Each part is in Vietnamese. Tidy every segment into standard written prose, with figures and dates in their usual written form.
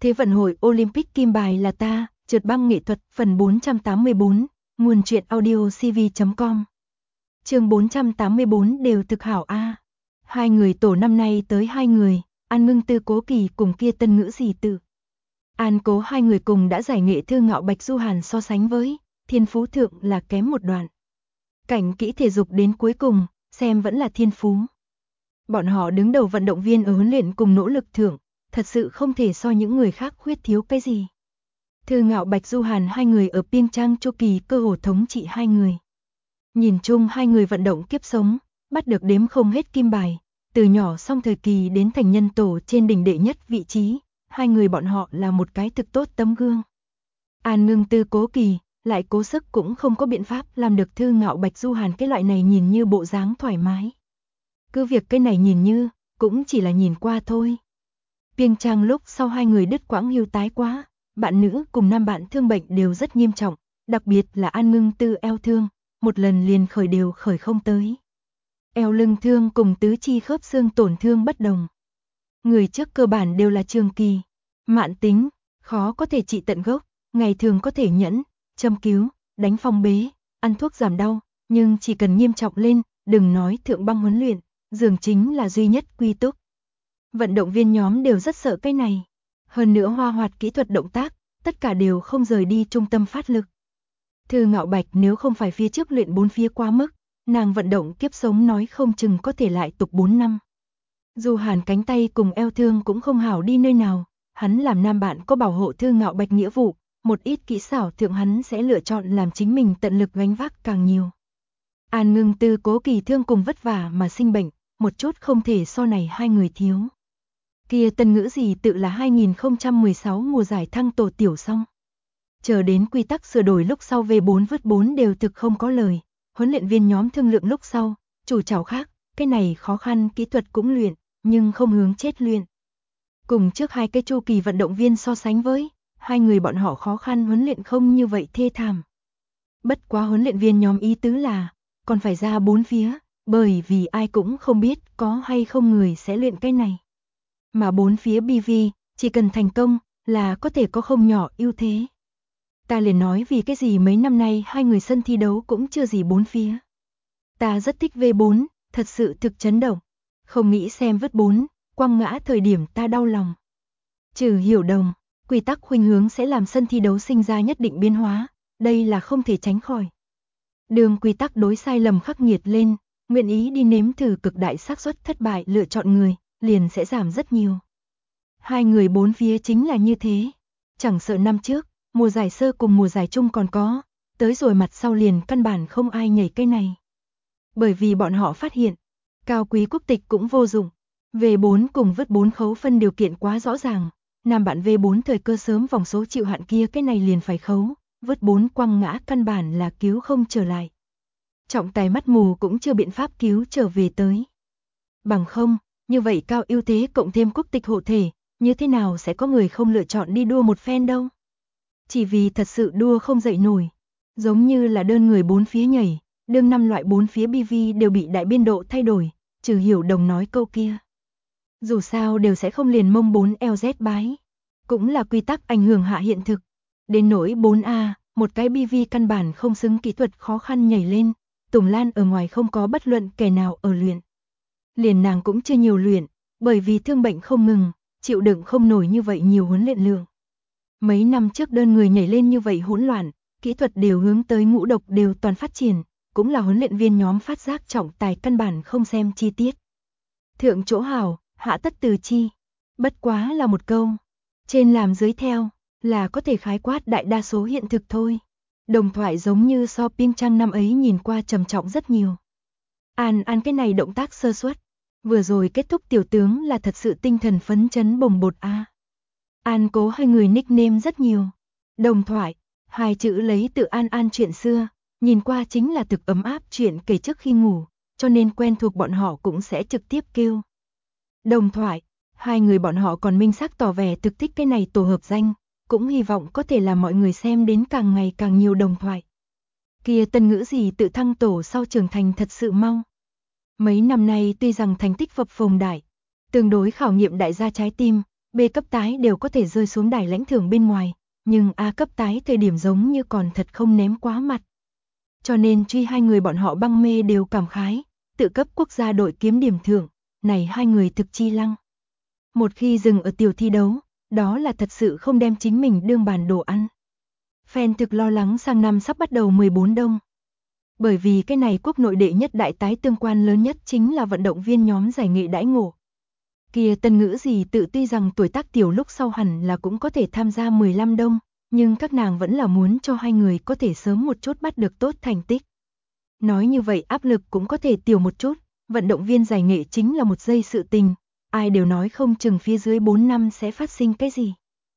Thế vận hội Olympic kim bài là ta, trượt băng nghệ thuật phần 484, nguồn truyện audio cv.com. Chương 484 đều thực hảo a. Hai người tổ năm nay tới hai người, An Ngưng Tư Cố Kỳ cùng kia Tân Ngữ Gì Tự. An Cố hai người cùng đã giải nghệ thư ngạo Bạch Du Hàn so sánh với, thiên phú thượng là kém một đoạn. Cảnh kỹ thể dục đến cuối cùng, xem vẫn là thiên phú. Bọn họ đứng đầu vận động viên ở huấn luyện cùng nỗ lực thượng, thật sự không thể so những người khác khuyết thiếu cái gì. Thư ngạo Bạch Du Hàn hai người ở Pyeongchang Chu Kỳ cơ hồ thống trị hai người. Nhìn chung hai người vận động kiếp sống, bắt được đếm không hết kim bài, từ nhỏ song thời kỳ đến thành nhân tổ trên đỉnh đệ nhất vị trí, hai người bọn họ là một cái thực tốt tấm gương. An Ngưng Tư Cố Kỳ, lại cố sức cũng không có biện pháp làm được Thư ngạo Bạch Du Hàn cái loại này nhìn như bộ dáng thoải mái. Cứ việc cái này nhìn như, cũng chỉ là nhìn qua thôi. Pyeongchang lúc sau hai người đứt quãng hưu tái quá, bạn nữ cùng nam bạn thương bệnh đều rất nghiêm trọng, đặc biệt là An Ngưng Tư eo thương, một lần liền khởi không tới. Eo lưng thương cùng tứ chi khớp xương tổn thương bất đồng. Người trước cơ bản đều là trường kỳ, mãn tính, khó có thể trị tận gốc, ngày thường có thể nhẫn, châm cứu, đánh phong bế, ăn thuốc giảm đau, nhưng chỉ cần nghiêm trọng lên, đừng nói thượng băng huấn luyện, giường chính là duy nhất quy túc. Vận động viên nhóm đều rất sợ cái này. Hơn nữa hoa hoạt kỹ thuật động tác, tất cả đều không rời đi trung tâm phát lực. Thư ngạo Bạch nếu không phải phía trước luyện bốn phía quá mức, nàng vận động kiếp sống nói không chừng có thể lại tục 4 năm. Dù Hàn cánh tay cùng eo thương cũng không hảo đi nơi nào, hắn làm nam bạn có bảo hộ Thư ngạo Bạch nghĩa vụ, một ít kỹ xảo thượng hắn sẽ lựa chọn làm chính mình tận lực gánh vác càng nhiều. An Ngưng Tư Cố Kỳ thương cùng vất vả mà sinh bệnh, một chút không thể so này hai người thiếu. Kia Tân Ngữ Gì Tự là 2016 mùa giải thăng tổ tiểu xong. Chờ đến quy tắc sửa đổi lúc sau về 4 vứt 4 đều thực không có lời, huấn luyện viên nhóm thương lượng lúc sau, chủ chảo khác, cái này khó khăn kỹ thuật cũng luyện, nhưng không hướng chết luyện. Cùng trước hai cái chu kỳ vận động viên so sánh với, hai người bọn họ khó khăn huấn luyện không như vậy thê thảm. Bất quá huấn luyện viên nhóm ý tứ là, còn phải ra bốn phía, bởi vì ai cũng không biết có hay không người sẽ luyện cái này. Mà bốn phía BV, chỉ cần thành công, là có thể có không nhỏ ưu thế. Ta liền nói vì cái gì mấy năm nay hai người sân thi đấu cũng chưa gì bốn phía. Ta rất thích V4, thật sự thực chấn động. Không nghĩ xem vứt 4, quăng ngã thời điểm ta đau lòng. Trừ hiểu đồng, quy tắc khuynh hướng sẽ làm sân thi đấu sinh ra nhất định biến hóa, đây là không thể tránh khỏi. Đường quy tắc đối sai lầm khắc nghiệt lên, nguyện ý đi nếm thử cực đại xác suất thất bại lựa chọn người, liền sẽ giảm rất nhiều. Hai người bốn phía chính là như thế. Chẳng sợ năm trước, mùa giải sơ cùng mùa giải chung còn có, tới rồi mặt sau liền căn bản không ai nhảy cây này. Bởi vì bọn họ phát hiện, cao quý quốc tịch cũng vô dụng. V4 cùng vứt 4 khấu phân điều kiện quá rõ ràng, nam bạn V4 thời cơ sớm vòng số chịu hạn kia cái này liền phải khấu, vứt 4 quăng ngã căn bản là cứu không trở lại. Trọng tài mắt mù cũng chưa biện pháp cứu trở về tới. Bằng không, như vậy cao ưu thế cộng thêm quốc tịch hộ thể, như thế nào sẽ có người không lựa chọn đi đua một phen đâu. Chỉ vì thật sự đua không dậy nổi, giống như là đơn người bốn phía nhảy, đương năm loại bốn phía BV đều bị đại biên độ thay đổi, trừ hiểu đồng nói câu kia. Dù sao đều sẽ không liền mông 4 LZ bái, cũng là quy tắc ảnh hưởng hạ hiện thực. Đến nỗi 4A, một cái BV căn bản không xứng kỹ thuật khó khăn nhảy lên, Tùng Lan ở ngoài không có bất luận kẻ nào ở luyện. Liền nàng cũng chưa nhiều luyện, bởi vì thương bệnh không ngừng, chịu đựng không nổi như vậy nhiều huấn luyện lượng. Mấy năm trước đơn người nhảy lên như vậy hỗn loạn, kỹ thuật đều hướng tới ngũ độc đều toàn phát triển, cũng là huấn luyện viên nhóm phát giác trọng tài căn bản không xem chi tiết. Thượng chỗ hảo, hạ tất từ chi. Bất quá là một câu, trên làm dưới theo, là có thể khái quát đại đa số hiện thực thôi. Đồng thoại giống như so Pyeongchang năm ấy nhìn qua trầm trọng rất nhiều. An cái này động tác sơ suất, vừa rồi kết thúc tiểu tướng là thật sự tinh thần phấn chấn bồng bột a. An Cố hai người nickname rất nhiều. Đồng thoại, hai chữ lấy từ An chuyện xưa, nhìn qua chính là thực ấm áp chuyện kể trước khi ngủ, cho nên quen thuộc bọn họ cũng sẽ trực tiếp kêu. Đồng thoại, hai người bọn họ còn minh xác tỏ vẻ thực thích cái này tổ hợp danh, cũng hy vọng có thể làm mọi người xem đến càng ngày càng nhiều đồng thoại. Kia Tân Ngữ Gì Tự thăng tổ sau trưởng thành thật sự mau. Mấy năm nay tuy rằng thành tích phập phồng đại, tương đối khảo nghiệm đại gia trái tim, B cấp tái đều có thể rơi xuống đài lãnh thưởng bên ngoài, nhưng A cấp tái thời điểm giống như còn thật không ném quá mặt. Cho nên truy hai người bọn họ băng mê đều cảm khái, tự cấp quốc gia đội kiếm điểm thưởng, này hai người thực chi lăng. Một khi dừng ở tiểu thi đấu, đó là thật sự không đem chính mình đương bàn đồ ăn. Fan thực lo lắng sang năm sắp bắt đầu 14 đông. Bởi vì cái này quốc nội đệ nhất đại tái tương quan lớn nhất chính là vận động viên nhóm giải nghệ đãi ngộ. Kia Tân Ngữ gì tự tuy rằng tuổi tác tiểu lúc sau hẳn là cũng có thể tham gia 15 đông, nhưng các nàng vẫn là muốn cho hai người có thể sớm một chút bắt được tốt thành tích. Nói như vậy áp lực cũng có thể tiểu một chút, vận động viên giải nghệ chính là một giây sự tình, ai đều nói không chừng phía dưới 4 năm sẽ phát sinh cái gì.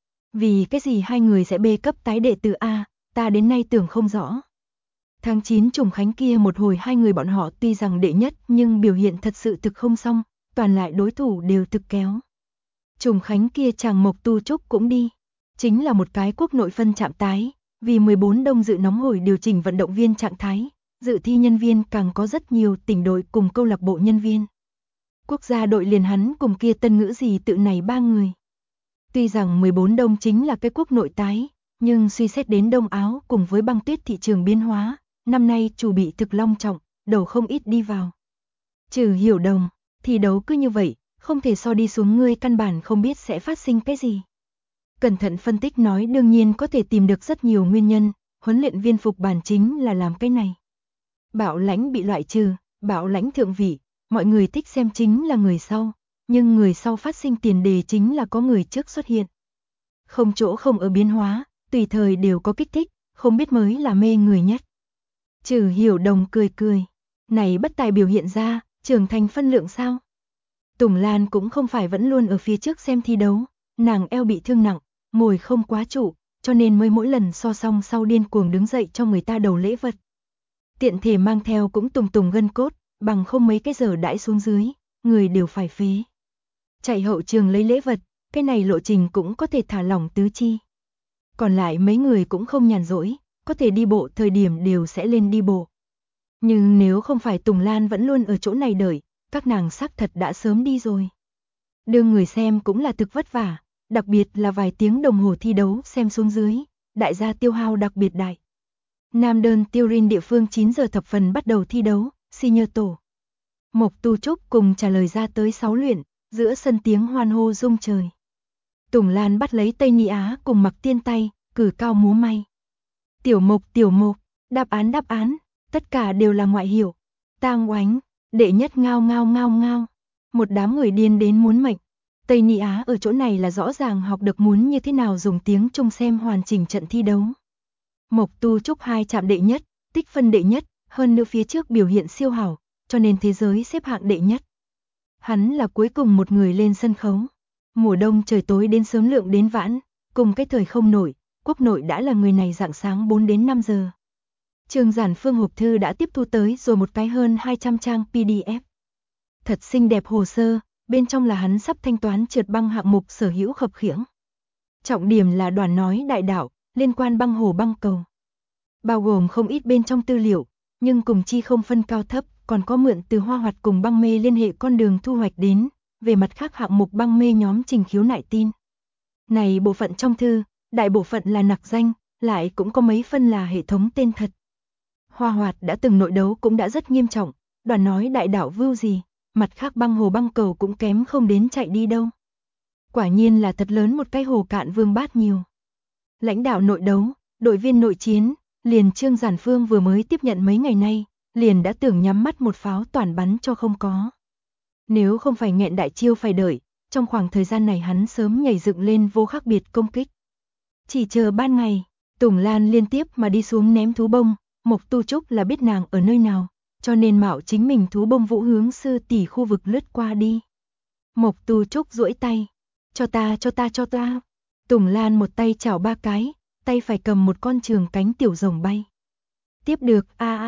Vì cái gì hai người sẽ B cấp tái đệ từ A, ta đến nay tưởng không rõ. Tháng 9 trùng khánh kia một hồi hai người bọn họ tuy rằng đệ nhất nhưng biểu hiện thật sự thực không xong, toàn lại đối thủ đều thực kéo. Trùng khánh kia chàng Mộc Tu Trúc cũng đi, chính là một cái quốc nội phân chạm tái, vì 14 đông dự nóng hổi điều chỉnh vận động viên trạng thái, dự thi nhân viên càng có rất nhiều tỉnh đội cùng câu lạc bộ nhân viên. Quốc gia đội liền hắn cùng kia Tân Ngữ gì tự này ba người. Tuy rằng 14 đông chính là cái quốc nội tái, nhưng suy xét đến Đông Áo cùng với băng tuyết thị trường biến hóa, năm nay chủ bị thực long trọng, đầu không ít đi vào. Trừ Hiểu Đồng, thi đấu cứ như vậy, không thể so đi xuống ngươi căn bản không biết sẽ phát sinh cái gì. Cẩn thận phân tích nói đương nhiên có thể tìm được rất nhiều nguyên nhân, huấn luyện viên Phục Bản chính là làm cái này. Bảo Lãnh bị loại trừ, Bảo Lãnh thượng vị, mọi người thích xem chính là người sau, nhưng người sau phát sinh tiền đề chính là có người trước xuất hiện. Không chỗ không ở biến hóa, tùy thời đều có kích thích, không biết mới là mê người nhất. Trừ Hiểu Đồng cười cười, này bất tài biểu hiện ra, trưởng thành phân lượng sao? Tùng Lan cũng không phải vẫn luôn ở phía trước xem thi đấu, nàng eo bị thương nặng, ngồi không quá trụ, cho nên mới mỗi lần so xong sau điên cuồng đứng dậy cho người ta đầu lễ vật. Tiện thể mang theo cũng tùng tùng gân cốt, bằng không mấy cái giờ đãi xuống dưới, người đều phải phế. Chạy hậu trường lấy lễ vật, cái này lộ trình cũng có thể thả lỏng tứ chi. Còn lại mấy người cũng không nhàn rỗi, có thể đi bộ thời điểm đều sẽ lên đi bộ. Nhưng nếu không phải Tùng Lan vẫn luôn ở chỗ này đợi, các nàng xác thật đã sớm đi rồi. Đương người xem cũng là thực vất vả, đặc biệt là vài tiếng đồng hồ thi đấu xem xuống dưới, đại gia tiêu hao đặc biệt đại. Nam đơn Tiêu Rin địa phương 9 giờ thập phần bắt đầu thi đấu, senior tổ. Mộc Tu Trúc cùng trả lời ra tới 6 luyện, giữa sân tiếng hoan hô rung trời. Tùng Lan bắt lấy Tây Ni Á cùng Mặc Tiên tay, cử cao múa may. Tiểu Mộc, đáp án, tất cả đều là ngoại hiệu. Tang Oánh, đệ nhất ngao ngao ngao ngao. Một đám người điên đến muốn mệnh. Tây Ni Á ở chỗ này là rõ ràng học được muốn như thế nào dùng tiếng Trung xem hoàn chỉnh trận thi đấu. Mộc Tu Trúc 2 chạm đệ nhất, tích phân đệ nhất, hơn nữa phía trước biểu hiện siêu hảo, cho nên thế giới xếp hạng đệ nhất. Hắn là cuối cùng một người lên sân khấu. Mùa đông trời tối đến sớm lượng đến vãn, cùng cái thời không nổi, quốc nội đã là người này rạng sáng 4 đến 5 giờ. Trương Giản Phương hộp thư đã tiếp thu tới rồi một cái hơn 200 trang PDF. Thật xinh đẹp hồ sơ, bên trong là hắn sắp thanh toán trượt băng hạng mục sở hữu khập khiễng. Trọng điểm là đoàn nói đại đạo, liên quan băng hồ băng cầu. Bao gồm không ít bên trong tư liệu, nhưng cùng chi không phân cao thấp, còn có mượn từ Hoa Hoạt cùng băng mê liên hệ con đường thu hoạch đến, về mặt khác hạng mục băng mê nhóm trình khiếu nại tin. Này bộ phận trong thư, đại bộ phận là nặc danh, lại cũng có mấy phân là hệ thống tên thật. Hoa Hoạt đã từng nội đấu cũng đã rất nghiêm trọng, đoàn nói đại đạo vưu gì, mặt khác băng hồ băng cầu cũng kém không đến chạy đi đâu. Quả nhiên là thật lớn một cái hồ cạn vương bát nhiều. Lãnh đạo nội đấu, đội viên nội chiến, liền Trương Giản Phương vừa mới tiếp nhận mấy ngày nay, liền đã tưởng nhắm mắt một pháo toàn bắn cho không có. Nếu không phải nghẹn đại chiêu phải đợi, trong khoảng thời gian này hắn sớm nhảy dựng lên vô khác biệt công kích. Chỉ chờ ban ngày, Tùng Lan liên tiếp mà đi xuống ném thú bông, Mộc Tu Trúc là biết nàng ở nơi nào, cho nên mạo chính mình thú bông vũ hướng sư tỷ khu vực lướt qua đi. Mộc Tu Trúc duỗi tay, cho ta. Tùng Lan một tay chảo ba cái, tay phải cầm một con trường cánh tiểu rồng bay. Tiếp được,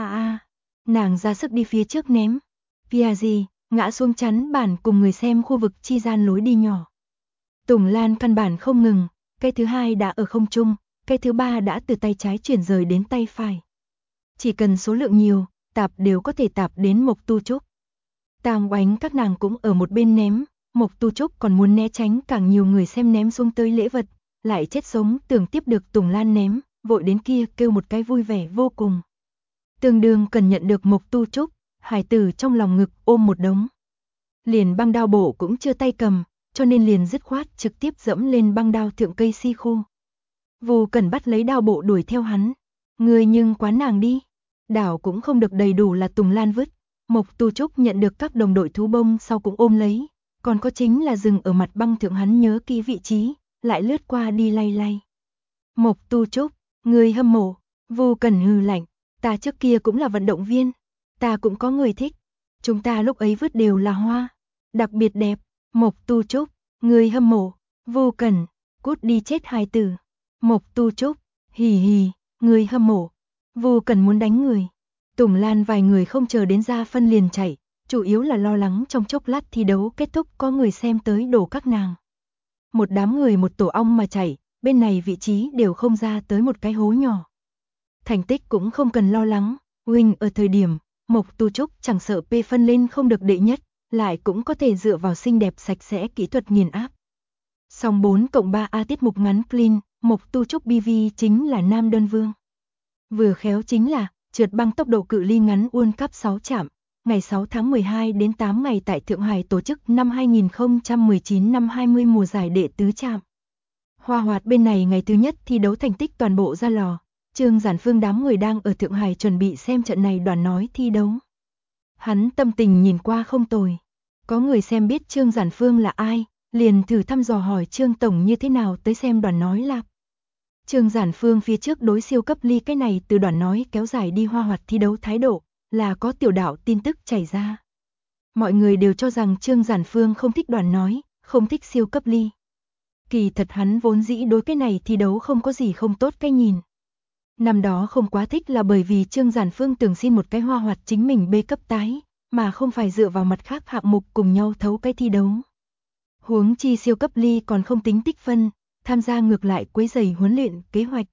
nàng ra sức đi phía trước ném. Piazi, ngã xuống chắn bản cùng người xem khu vực chi gian lối đi nhỏ. Tùng Lan căn bản không ngừng, cái thứ hai đã ở không trung, cái thứ ba đã từ tay trái chuyển rời đến tay phải. Chỉ cần số lượng nhiều, tạp đều có thể tạp đến Mộc Tu Trúc. Tang Oánh các nàng cũng ở một bên ném, Mộc Tu Trúc còn muốn né tránh càng nhiều người xem ném xuống tới lễ vật, lại chết sống tưởng tiếp được Tùng Lan ném, vội đến kia kêu một cái vui vẻ vô cùng. Tương đương cần nhận được Mộc Tu Trúc, hải tử trong lòng ngực ôm một đống. Liền băng đao bổ cũng chưa tay cầm, cho nên liền dứt khoát trực tiếp dẫm lên băng đao thượng cây si khu. Vô Cần bắt lấy đao bộ đuổi theo hắn. Người nhưng quán nàng đi. Đảo cũng không được đầy đủ là Tùng Lan vứt. Mộc Tu Trúc nhận được các đồng đội thú bông sau cũng ôm lấy. Còn có chính là dừng ở mặt băng thượng hắn nhớ kỹ vị trí, lại lướt qua đi lay lay. Mộc Tu Trúc, người hâm mộ. Vô Cần hừ lạnh. Ta trước kia cũng là vận động viên. Ta cũng có người thích. Chúng ta lúc ấy vứt đều là hoa. Đặc biệt đẹp. Mộc Tu Trúc, người hâm mộ. Vô Cần, cút đi chết hài tử. Mộc Tu Trúc, hì hì, người hâm mộ. Vô Cần muốn đánh người. Tùng Lan vài người không chờ đến ra phân liền chạy, chủ yếu là lo lắng trong chốc lát thi đấu kết thúc có người xem tới đổ các nàng. Một đám người một tổ ong mà chạy, bên này vị trí đều không ra tới một cái hố nhỏ. Thành tích cũng không cần lo lắng, huynh ở thời điểm, Mộc Tu Trúc chẳng sợ P phân lên không được đệ nhất, lại cũng có thể dựa vào xinh đẹp sạch sẽ kỹ thuật nghiền áp. Song 4+3A tiết mục ngắn clean, Mộc Tu Trúc BV chính là nam đơn vương. Vừa khéo chính là trượt băng tốc độ cự ly ngắn World Cup 6 chạm, ngày 6 tháng 12 đến 8 ngày tại Thượng Hải tổ chức năm 2019 năm 20 mùa giải đệ tứ chạm. Hoa Hoạt bên này ngày thứ nhất thi đấu thành tích toàn bộ ra lò, Trương Giản Phương đám người đang ở Thượng Hải chuẩn bị xem trận này đoàn nói thi đấu. Hắn tâm tình nhìn qua không tồi. Có người xem biết Trương Giản Phương là ai, liền thử thăm dò hỏi Trương Tổng như thế nào tới xem đoàn nói lạp. Trương Giản Phương phía trước đối siêu cấp ly cái này từ đoàn nói kéo dài đi Hoa Hoạt thi đấu thái độ, là có tiểu đạo tin tức chảy ra. Mọi người đều cho rằng Trương Giản Phương không thích đoàn nói, không thích siêu cấp ly. Kỳ thật hắn vốn dĩ đối cái này thi đấu không có gì không tốt cái nhìn. Năm đó không quá thích là bởi vì Trương Giản Phương từng xin một cái Hoa Hoạt chính mình B cấp tái, mà không phải dựa vào mặt khác hạng mục cùng nhau thấu cái thi đấu. Huống chi siêu cấp ly còn không tính tích phân, tham gia ngược lại quấy rầy huấn luyện kế hoạch.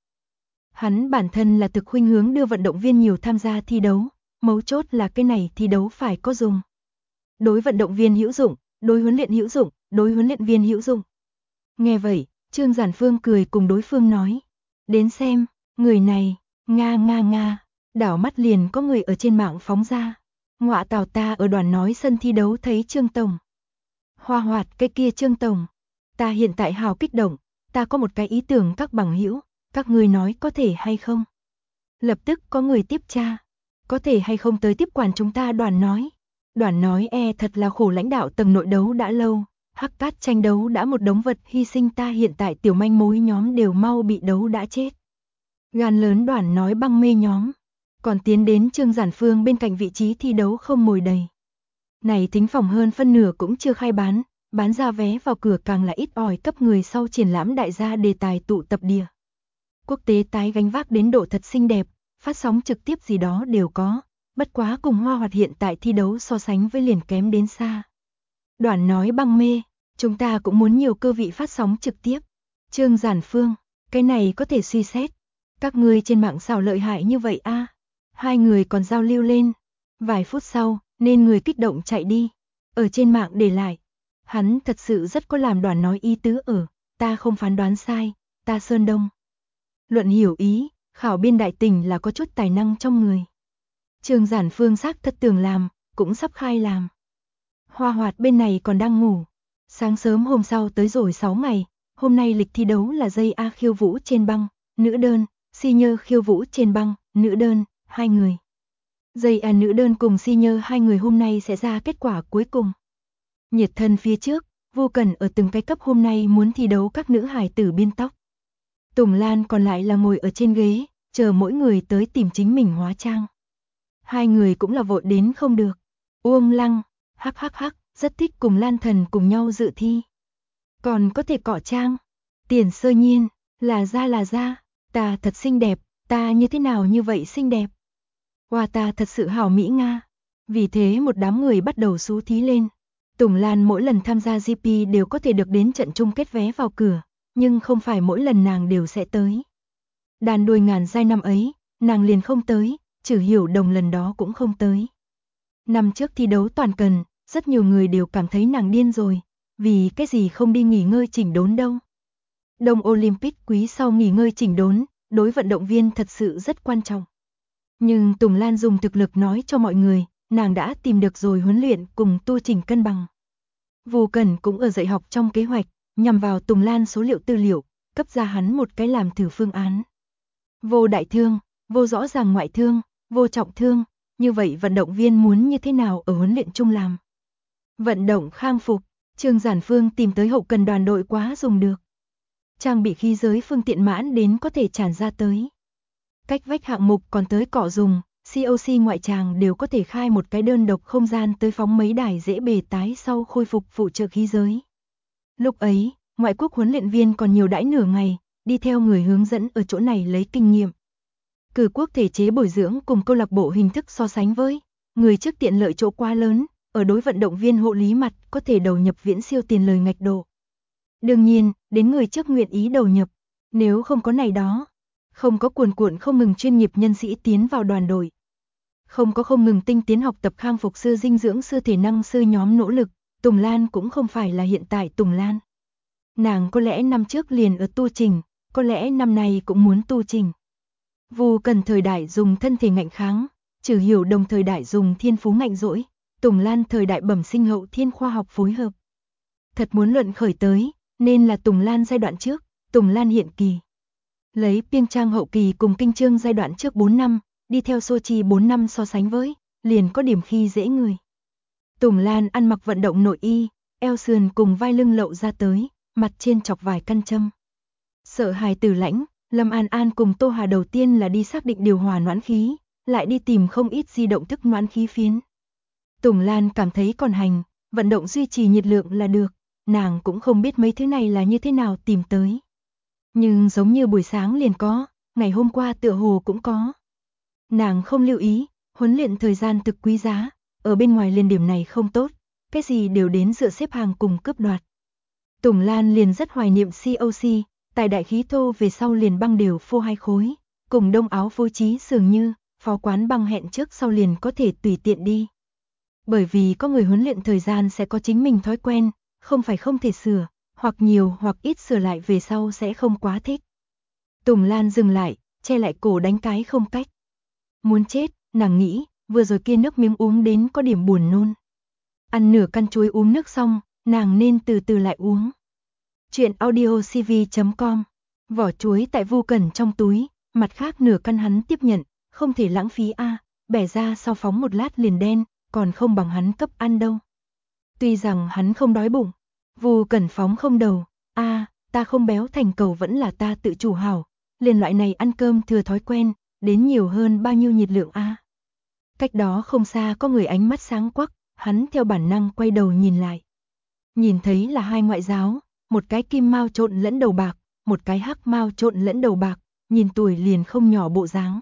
Hắn bản thân là thực khuynh hướng đưa vận động viên nhiều tham gia thi đấu, mấu chốt là cái này thi đấu phải có dùng. Đối vận động viên hữu dụng, đối huấn luyện hữu dụng, đối huấn luyện viên hữu dụng. Nghe vậy, Trương Giản Phương cười cùng đối phương nói, đến xem, người này, nga, đảo mắt liền có người ở trên mạng phóng ra. Ngọa tào ta ở đoàn nói sân thi đấu thấy Trương Tổng. Hoa Hoạt cái kia Trương Tổng. Ta hiện tại hào kích động, ta có một cái ý tưởng các bằng hữu, các người nói có thể hay không? Lập tức có người tiếp tra, có thể hay không tới tiếp quản chúng ta đoàn nói. Đoàn nói thật là khổ lãnh đạo tầng nội đấu đã lâu, hắc cát tranh đấu đã một đống vật hy sinh ta hiện tại tiểu manh mối nhóm đều mau bị đấu đã chết. Gan lớn đoàn nói băng mê nhóm, còn tiến đến Trương Giản Phương bên cạnh vị trí thi đấu không ngồi đầy. Này thính phòng hơn phân nửa cũng chưa khai bán ra vé vào cửa càng là ít ỏi cấp người sau triển lãm đại gia đề tài tụ tập địa. Quốc tế tái gánh vác đến độ thật xinh đẹp, phát sóng trực tiếp gì đó đều có, bất quá cùng Hoa Hoạt hiện tại thi đấu so sánh với liền kém đến xa. Đoàn nói băng mê, chúng ta cũng muốn nhiều cơ vị phát sóng trực tiếp. Trương Giản Phương, cái này có thể suy xét. Các ngươi trên mạng sao lợi hại như vậy a? Hai người còn giao lưu lên. Vài phút sau, nên người kích động chạy đi. Ở trên mạng để lại. Hắn thật sự rất có làm đoàn nói ý tứ ở. Ta không phán đoán sai, ta Sơn Đông. Luận hiểu ý, khảo biên đại tình là có chút tài năng trong người. Trương Giản Phương xác thật tưởng làm, cũng sắp khai làm. Hoa Hoạt bên này còn đang ngủ. Sáng sớm hôm sau tới rồi 6 ngày, hôm nay lịch thi đấu là dây A khiêu vũ trên băng, nữ đơn, senior khiêu vũ trên băng, nữ đơn, 2 người. Dây A nữ đơn cùng senior 2 người hôm nay sẽ ra kết quả cuối cùng. Nhiệt thân phía trước, Vô Cần ở từng cái cấp hôm nay muốn thi đấu các nữ hài tử biên tóc. Tùng Lan còn lại là ngồi ở trên ghế, chờ mỗi người tới tìm chính mình hóa trang. Hai người cũng là vội đến không được. Uông Lăng, hắc, rất thích cùng Lan Thần cùng nhau dự thi. Còn có thể cọ trang. Tiền Sơ Nhiên, là ra, ta thật xinh đẹp, ta như thế nào như vậy xinh đẹp. Hoa ta thật sự hảo mỹ Nga. Vì thế một đám người bắt đầu xú thí lên. Tùng Lan mỗi lần tham gia GP đều có thể được đến trận chung kết vé vào cửa, nhưng không phải mỗi lần nàng đều sẽ tới. Đàn đuôi ngàn giai năm ấy, nàng liền không tới, Trử Hiểu Đồng lần đó cũng không tới. Năm trước thi đấu toàn cần, rất nhiều người đều cảm thấy nàng điên rồi, vì cái gì không đi nghỉ ngơi chỉnh đốn đâu. Đông Olympic quý sau nghỉ ngơi chỉnh đốn, đối vận động viên thật sự rất quan trọng. Nhưng Tùng Lan dùng thực lực nói cho mọi người, nàng đã tìm được rồi huấn luyện cùng tu chỉnh cân bằng. Vô Cần cũng ở dạy học trong kế hoạch, nhằm vào Tùng Lan số liệu tư liệu, cấp ra hắn một cái làm thử phương án. Vô đại thương, vô rõ ràng ngoại thương, vô trọng thương, như vậy vận động viên muốn như thế nào ở huấn luyện chung làm? Vận động khang phục, Trương Giản Phương tìm tới hậu cần đoàn đội quá dùng được. Trang bị khí giới phương tiện mãn đến có thể tràn ra tới. Cách vách hạng mục còn tới cọ dùng, COC ngoại tràng đều có thể khai một cái đơn độc không gian tới phóng mấy đài dễ bề tái sau khôi phục phụ trợ khí giới. Lúc ấy, ngoại quốc huấn luyện viên còn nhiều đãi nửa ngày, đi theo người hướng dẫn ở chỗ này lấy kinh nghiệm. Cử quốc thể chế bồi dưỡng cùng câu lạc bộ hình thức so sánh với, người trước tiện lợi chỗ quá lớn, ở đối vận động viên hộ lý mặt có thể đầu nhập viễn siêu tiền lời ngạch độ. Đương nhiên, đến người trước nguyện ý đầu nhập, nếu không có này đó, không có cuồn cuộn không ngừng chuyên nghiệp nhân sĩ tiến vào đoàn đội, không có không ngừng tinh tiến học tập khang phục sư dinh dưỡng sư thể năng sư nhóm nỗ lực, Tùng Lan cũng không phải là hiện tại Tùng Lan. Nàng có lẽ năm trước liền ở tu trình, có lẽ năm nay cũng muốn tu trình. Vu Cần thời đại dùng thân thể ngạnh kháng, Trừ Hiểu Đồng thời đại dùng thiên phú ngạnh dỗi, Tùng Lan thời đại bẩm sinh hậu thiên khoa học phối hợp. Thật muốn luận khởi tới, nên là Tùng Lan giai đoạn trước, Tùng Lan hiện kỳ. Lấy Piêng Trang hậu kỳ cùng Kinh Chương giai đoạn trước 4 năm, đi theo Sochi 4 năm so sánh với, liền có điểm khi dễ người. Tùng Lan ăn mặc vận động nội y, eo sườn cùng vai lưng lộ ra tới, mặt trên chọc vài căn châm. Sợ hài tử lãnh, Lâm An An cùng Tô Hà đầu tiên là đi xác định điều hòa noãn khí, lại đi tìm không ít di động thức noãn khí phiến. Tùng Lan cảm thấy còn hành, vận động duy trì nhiệt lượng là được, nàng cũng không biết mấy thứ này là như thế nào tìm tới. Nhưng giống như buổi sáng liền có, ngày hôm qua tựa hồ cũng có. Nàng không lưu ý, huấn luyện thời gian thực quý giá, ở bên ngoài lên điểm này không tốt, cái gì đều đến dựa xếp hàng cùng cướp đoạt. Tùng Lan liền rất hoài niệm COC, tại đại khí thô về sau liền băng đều phô 2 khối, cùng đông áo phối trí dường như, phó quán băng hẹn trước sau liền có thể tùy tiện đi. Bởi vì có người huấn luyện thời gian sẽ có chính mình thói quen, không phải không thể sửa, hoặc nhiều hoặc ít sửa lại về sau sẽ không quá thích. Tùng Lan dừng lại, che lại cổ đánh cái không cách. Muốn chết, nàng nghĩ, vừa rồi kia nước miếng uống đến có điểm buồn nôn. Ăn nửa căn chuối uống nước xong, nàng nên từ từ lại uống. Chuyện audiocv.com. Vỏ chuối tại Vu Cần trong túi, mặt khác nửa căn hắn tiếp nhận, không thể lãng phí bẻ ra sau phóng một lát liền đen, còn không bằng hắn cấp ăn đâu. Tuy rằng hắn không đói bụng, Vu Cần phóng không đầu, ta không béo thành cầu vẫn là ta tự chủ hảo, liền loại này ăn cơm thừa thói quen, đến nhiều hơn bao nhiêu nhiệt lượng Cách đó không xa có người ánh mắt sáng quắc, hắn theo bản năng quay đầu nhìn lại. Nhìn thấy là 2 ngoại giáo, một cái kim mao trộn lẫn đầu bạc, một cái hắc mao trộn lẫn đầu bạc, nhìn tuổi liền không nhỏ bộ dáng.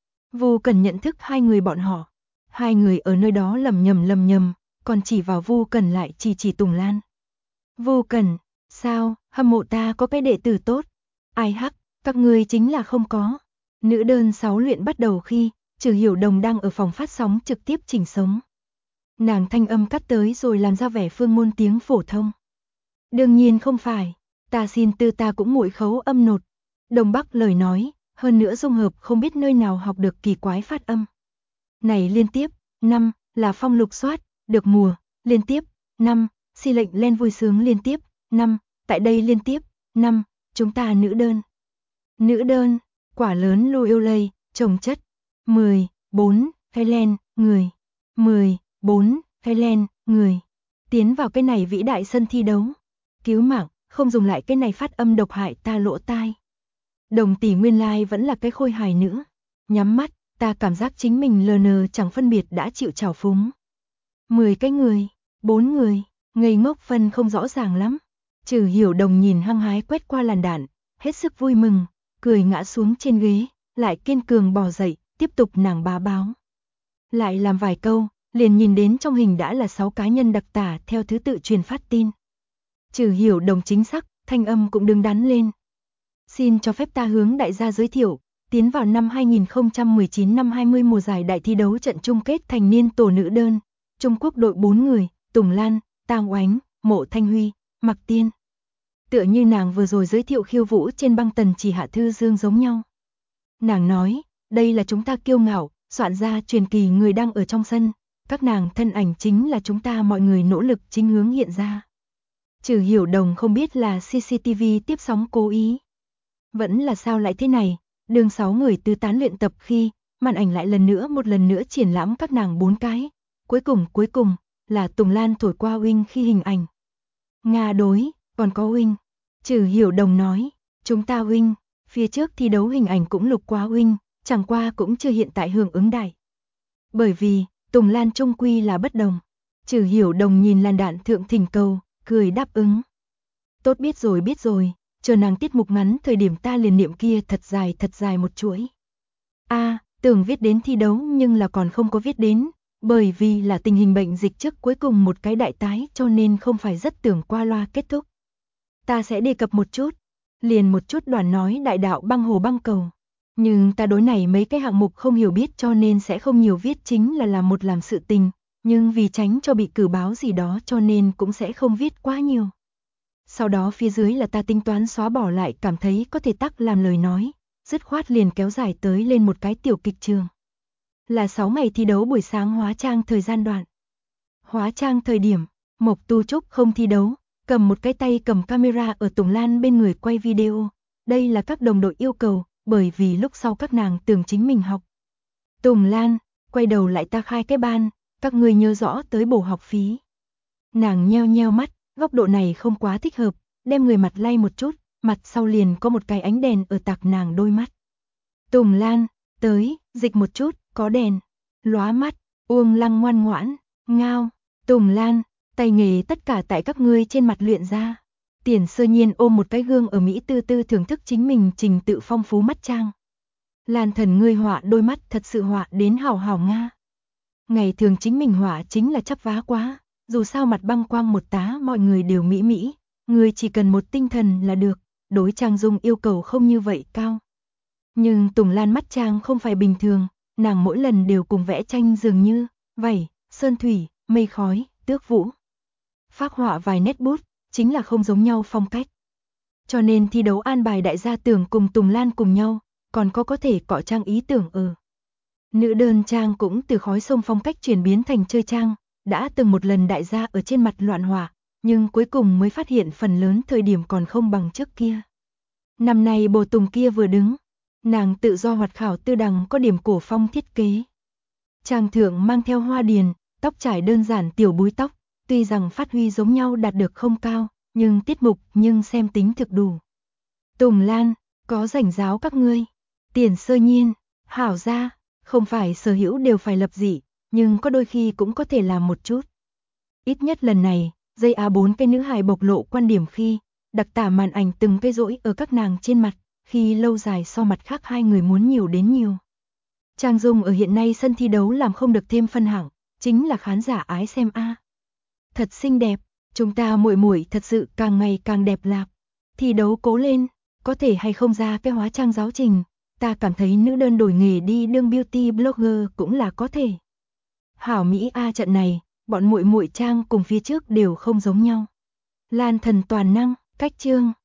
Vu Cần nhận thức 2 người bọn họ. 2 người ở nơi đó lầm nhầm, còn chỉ vào Vu Cần lại chỉ Tùng Lan. Vu Cần, sao, hâm mộ ta có cái đệ tử tốt? Ai hắc, các ngươi chính là không có. Nữ đơn 6 luyện bắt đầu khi, Trừ Hiểu Đồng đang ở phòng phát sóng trực tiếp chỉnh sống. Nàng thanh âm cắt tới rồi làm ra vẻ phương môn tiếng phổ thông. Đương nhiên không phải, ta xin tư ta cũng muội khấu âm nột. Đông Bắc lời nói, hơn nữa dung hợp không biết nơi nào học được kỳ quái phát âm. Này liên tiếp, 5, là phong lục soát, được mùa, liên tiếp, 5, si lệnh lên vui sướng liên tiếp, 5, tại đây liên tiếp, 5, chúng ta nữ đơn. Nữ đơn, quả lớn lưu yêu lây, trồng chất, 10, 4, phay len, người, 10, 4, phay len, người. Tiến vào cái này vĩ đại sân thi đấu. Cứu mạng, không dùng lại cái này phát âm độc hại ta lỗ tai. Đồng tỷ nguyên lai vẫn là cái khôi hài nữ. Nhắm mắt, ta cảm giác chính mình LN chẳng phân biệt đã chịu trào phúng. 10 cái người, 4 người, ngây ngốc phân không rõ ràng lắm. Trừ Hiểu Đồng nhìn hăng hái quét qua làn đạn, hết sức vui mừng, cười ngã xuống trên ghế, lại kiên cường bò dậy, tiếp tục nàng bá báo. Lại làm vài câu, liền nhìn đến trong hình đã là 6 cá nhân đặc tả theo thứ tự truyền phát tin. Trừ Hiểu Đồng chính xác, thanh âm cũng đứng đắn lên. Xin cho phép ta hướng đại gia giới thiệu, tiến vào năm 2019 năm 20 mùa giải đại thi đấu trận chung kết thành niên tổ nữ đơn, Trung Quốc đội 4 người, Tùng Lan, Tang Oánh, Mộ Thanh Huy, Mặc Tiên. Tựa như nàng vừa rồi giới thiệu khiêu vũ trên băng tần chỉ hạ thư dương giống nhau. Nàng nói, đây là chúng ta kiêu ngạo, soạn ra truyền kỳ người đang ở trong sân, các nàng thân ảnh chính là chúng ta mọi người nỗ lực chính hướng hiện ra. Trừ Hiểu Đồng không biết là CCTV tiếp sóng cố ý. Vẫn là sao lại thế này, đường 6 người tứ tán luyện tập khi, màn ảnh lại một lần nữa triển lãm các nàng 4 cái. Cuối cùng, là Tùng Lan thổi qua Wing khi hình ảnh. Nga đối, còn có Wing. Trừ Hiểu Đồng nói, chúng ta Wing, phía trước thi đấu hình ảnh cũng lục qua Wing, chẳng qua cũng chưa hiện tại hưởng ứng đại. Bởi vì, Tùng Lan trung quy là bất đồng. Trừ Hiểu Đồng nhìn làn đạn thượng thỉnh cầu, cười đáp ứng. Tốt biết rồi, chờ nàng tiết mục ngắn thời điểm ta liền niệm kia thật dài một chuỗi. Tưởng viết đến thi đấu nhưng là còn không có viết đến, bởi vì là tình hình bệnh dịch trước cuối cùng một cái đại tái cho nên không phải rất tưởng qua loa kết thúc. Ta sẽ đề cập một chút, liền một chút đoàn nói đại đạo băng hồ băng cầu. Nhưng ta đối này mấy cái hạng mục không hiểu biết cho nên sẽ không nhiều viết chính là làm làm sự tình, nhưng vì tránh cho bị cử báo gì đó cho nên cũng sẽ không viết quá nhiều. Sau đó phía dưới là ta tính toán xóa bỏ lại cảm thấy có thể tắc làm lời nói, dứt khoát liền kéo dài tới lên một cái tiểu kịch trường. Là 6 ngày thi đấu buổi sáng hóa trang thời gian đoạn. Hóa trang thời điểm, Mộc Tu Trúc không thi đấu, cầm một cái tay cầm camera ở Tùng Lan bên người quay video. Đây là các đồng đội yêu cầu, bởi vì lúc sau các nàng tưởng chính mình học. Tùng Lan, quay đầu lại ta khai cái ban, các người nhớ rõ tới bổ học phí. Nàng nheo mắt, góc độ này không quá thích hợp, đem người mặt lay một chút, mặt sau liền có một cái ánh đèn ở tạc nàng đôi mắt. Tùng Lan, tới, dịch một chút, có đèn. Lóa mắt, Uông Lăng ngoan ngoãn, ngao. Tùng Lan, tay nghề tất cả tại các ngươi trên mặt luyện ra. Tiền Sơ Nhiên ôm một cái gương ở Mỹ tư tư thưởng thức chính mình trình tự phong phú mắt trang. Lan Thần ngươi họa đôi mắt thật sự họa đến hảo hảo nga. Ngày thường chính mình họa chính là chắp vá quá, dù sao mặt băng quang một tá mọi người đều mỹ, người chỉ cần một tinh thần là được, đối trang dung yêu cầu không như vậy cao. Nhưng Tùng Lan mắt trang không phải bình thường, nàng mỗi lần đều cùng vẽ tranh dường như, vảy, sơn thủy, mây khói, tước vũ. Phác họa vài nét bút, chính là không giống nhau phong cách. Cho nên thi đấu an bài đại gia tưởng cùng Tùng Lan cùng nhau, còn có thể cọ trang ý tưởng ở. Nữ đơn trang cũng từ khói sông phong cách chuyển biến thành chơi trang, đã từng một lần đại gia ở trên mặt loạn hỏa, nhưng cuối cùng mới phát hiện phần lớn thời điểm còn không bằng trước kia. Năm nay Bồ Tùng kia vừa đứng, nàng tự do hoạt khảo tư đằng có điểm cổ phong thiết kế. Trang thượng mang theo hoa điền, tóc trải đơn giản tiểu búi tóc, tuy rằng phát huy giống nhau đạt được không cao, nhưng tiết mục nhưng xem tính thực đủ. Tùng Lan, có rảnh giáo các ngươi. Tiền Sơ Nhiên, hảo ra, không phải sở hữu đều phải lập dị, nhưng có đôi khi cũng có thể làm một chút. Ít nhất lần này, dây A4 cái nữ hài bộc lộ quan điểm khi, đặc tả màn ảnh từng cây rỗi ở các nàng trên mặt, khi lâu dài so mặt khác hai người muốn nhiều đến nhiều. Trang dung ở hiện nay sân thi đấu làm không được thêm phân hạng, chính là khán giả ái xem a. Thật xinh đẹp, chúng ta muội muội thật sự càng ngày càng đẹp lạc. Thi đấu cố lên, có thể hay không ra cái hóa trang giáo trình, ta cảm thấy nữ đơn đổi nghề đi đương beauty blogger cũng là có thể. Hảo Mỹ a trận này, bọn muội muội trang cùng phía trước đều không giống nhau. Lan Thần toàn năng, cách chương